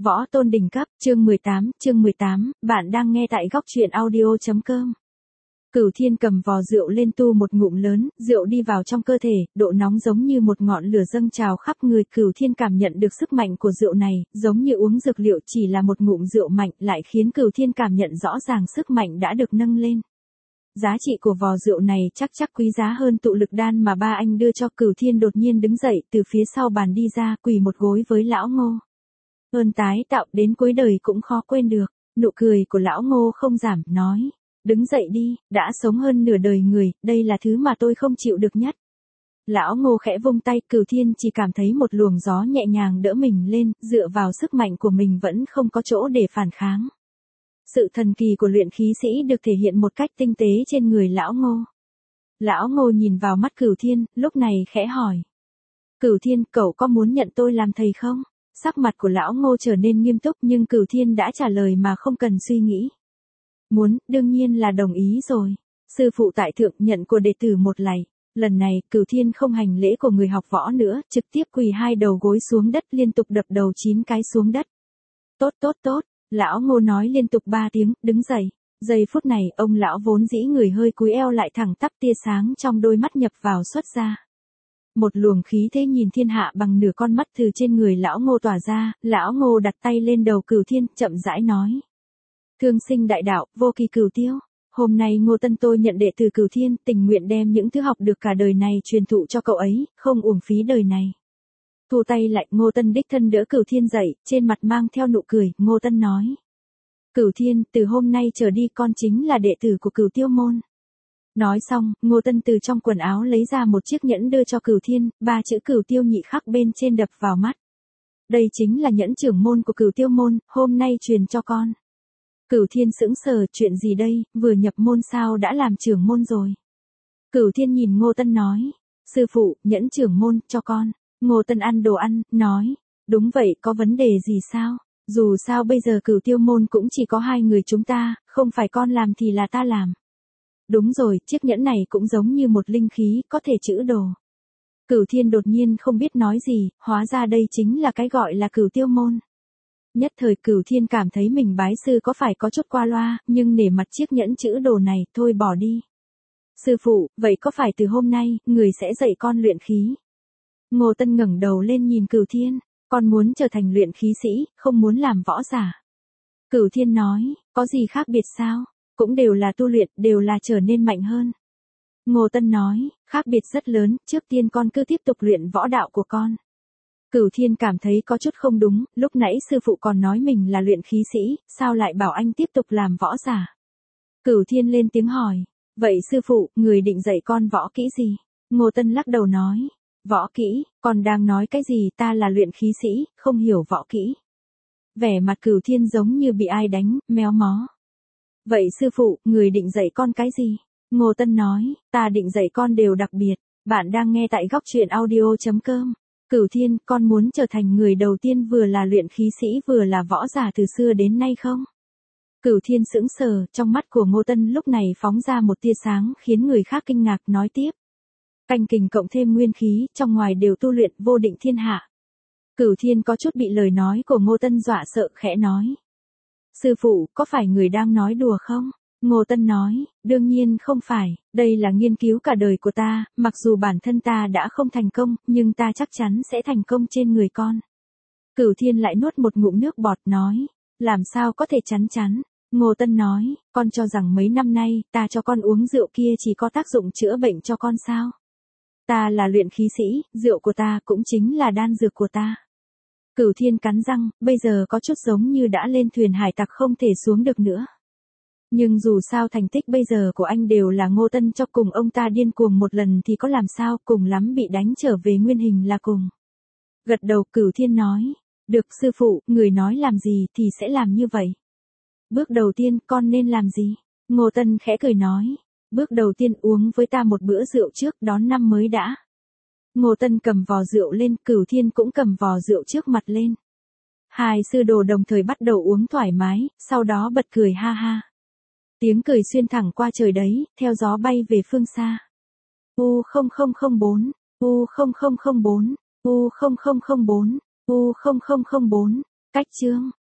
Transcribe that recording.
Võ tôn đỉnh cấp, chương 18, bạn đang nghe tại góc truyện audio.com. Cửu Thiên cầm vò rượu lên tu một ngụm lớn, rượu đi vào trong cơ thể, độ nóng giống như một ngọn lửa dâng trào khắp người. Cửu Thiên cảm nhận được sức mạnh của rượu này, giống như uống dược liệu, chỉ là một ngụm rượu mạnh lại khiến Cửu Thiên cảm nhận rõ ràng sức mạnh đã được nâng lên. Giá trị của vò rượu này chắc quý giá hơn tụ lực đan mà ba anh đưa cho. Cửu Thiên đột nhiên đứng dậy, từ phía sau bàn đi ra, quỳ một gối với lão Ngô. Ơn tái tạo, đến cuối đời cũng khó quên được. Nụ cười của lão Ngô không giảm, nói: đứng dậy đi, đã sống hơn nửa đời người, đây là thứ mà tôi không chịu được nhất. Lão Ngô khẽ vung tay, Cửu Thiên chỉ cảm thấy một luồng gió nhẹ nhàng đỡ mình lên, dựa vào sức mạnh của mình vẫn không có chỗ để phản kháng. Sự thần kỳ của luyện khí sĩ được thể hiện một cách tinh tế trên người lão Ngô. Lão Ngô nhìn vào mắt Cửu Thiên, lúc này khẽ hỏi: Cửu Thiên, cậu có muốn nhận tôi làm thầy không? Sắc mặt của lão Ngô trở nên nghiêm túc, nhưng Cửu Thiên đã trả lời mà không cần suy nghĩ. Muốn, đương nhiên là đồng ý rồi. Sư phụ tại thượng, nhận của đệ tử một lạy. Lần này, Cửu Thiên không hành lễ của người học võ nữa, trực tiếp quỳ hai đầu gối xuống đất, liên tục đập đầu 9 cái xuống đất. Tốt. Lão Ngô nói liên tục 3 tiếng, đứng dậy. Giây phút này, ông lão vốn dĩ người hơi cúi eo lại thẳng tắp, tia sáng trong đôi mắt nhập vào xuất ra. Một luồng khí thế nhìn thiên hạ bằng nửa con mắt từ trên người lão Ngô tỏa ra. Lão Ngô đặt tay lên đầu Cửu Thiên, chậm rãi nói: thương sinh đại đạo, vô kỳ cửu tiêu. Hôm nay Ngô Tân tôi nhận đệ từ Cửu Thiên, tình nguyện đem những thứ học được cả đời này truyền thụ cho cậu ấy, không uổng phí đời này. Thu tay lại, Ngô Tân đích thân đỡ Cửu Thiên dậy, trên mặt mang theo nụ cười. Ngô Tân nói: Cửu Thiên, từ hôm nay trở đi con chính là đệ tử của Cửu Tiêu môn. Nói xong, Ngô Tân từ trong quần áo lấy ra một chiếc nhẫn đưa cho Cửu Thiên, 3 chữ Cửu Tiêu nhị khắc bên trên đập vào mắt. Đây chính là nhẫn trưởng môn của Cửu Tiêu môn, hôm nay truyền cho con. Cửu Thiên sững sờ, chuyện gì đây, vừa nhập môn sao đã làm trưởng môn rồi. Cửu Thiên nhìn Ngô Tân nói: sư phụ, nhẫn trưởng môn, cho con. Ngô Tân ăn đồ ăn, nói: đúng vậy, có vấn đề gì sao? Dù sao bây giờ Cửu Tiêu môn cũng chỉ có 2 người chúng ta, không phải con làm thì là ta làm. Đúng rồi, chiếc nhẫn này cũng giống như một linh khí, có thể trữ đồ. Cửu Thiên đột nhiên không biết nói gì, hóa ra đây chính là cái gọi là Cửu Tiêu môn. Nhất thời Cửu Thiên cảm thấy mình bái sư có phải có chút qua loa, nhưng nể mặt chiếc nhẫn trữ đồ này, thôi bỏ đi. Sư phụ, vậy có phải từ hôm nay, người sẽ dạy con luyện khí? Ngô Tân ngẩng đầu lên nhìn Cửu Thiên: con muốn trở thành luyện khí sĩ, không muốn làm võ giả. Cửu Thiên nói: có gì khác biệt sao? Cũng đều là tu luyện, đều là trở nên mạnh hơn. Ngô Tân nói: khác biệt rất lớn, trước tiên con cứ tiếp tục luyện võ đạo của con. Cửu Thiên cảm thấy có chút không đúng, lúc nãy sư phụ còn nói mình là luyện khí sĩ, sao lại bảo anh tiếp tục làm võ giả? Cửu Thiên lên tiếng hỏi: vậy sư phụ, người định dạy con võ kỹ gì? Ngô Tân lắc đầu nói: võ kỹ, con đang nói cái gì, ta là luyện khí sĩ, không hiểu võ kỹ. Vẻ mặt Cửu Thiên giống như bị ai đánh, méo mó. Vậy sư phụ, người định dạy con cái gì? Ngô Tân nói: ta định dạy con đều đặc biệt. Bạn đang nghe tại góc truyện audio.com. Cửu Thiên, con muốn trở thành người đầu tiên vừa là luyện khí sĩ vừa là võ giả từ xưa đến nay không? Cửu Thiên sững sờ, trong mắt của Ngô Tân lúc này phóng ra một tia sáng khiến người khác kinh ngạc, nói tiếp: canh kình cộng thêm nguyên khí, trong ngoài đều tu luyện, vô định thiên hạ. Cửu Thiên có chút bị lời nói của Ngô Tân dọa sợ, khẽ nói: sư phụ, có phải người đang nói đùa không? Ngô Tân nói: đương nhiên không phải, đây là nghiên cứu cả đời của ta, mặc dù bản thân ta đã không thành công, nhưng ta chắc chắn sẽ thành công trên người con. Cửu Thiên lại nuốt một ngụm nước bọt, nói: làm sao có thể chắn chắn? Ngô Tân nói: con cho rằng mấy năm nay, ta cho con uống rượu kia chỉ có tác dụng chữa bệnh cho con sao? Ta là luyện khí sĩ, rượu của ta cũng chính là đan dược của ta. Cửu Thiên cắn răng, bây giờ có chút giống như đã lên thuyền hải tặc không thể xuống được nữa. Nhưng dù sao thành tích bây giờ của anh đều là Ngô Tân cho, cùng ông ta điên cuồng một lần thì có làm sao, cùng lắm bị đánh trở về nguyên hình là cùng. Gật đầu, Cửu Thiên nói: được sư phụ, người nói làm gì thì sẽ làm như vậy. Bước đầu tiên, con nên làm gì? Ngô Tân khẽ cười nói: bước đầu tiên uống với ta một bữa rượu trước, đón năm mới đã. Ngô Tân cầm vò rượu lên, Cửu Thiên cũng cầm vò rượu trước mặt lên. Hai sư đồ đồng thời bắt đầu uống thoải mái, sau đó bật cười ha ha. Tiếng cười xuyên thẳng qua trời đấy, theo gió bay về phương xa. U0004, U0004, U0004, U0004. Cách chương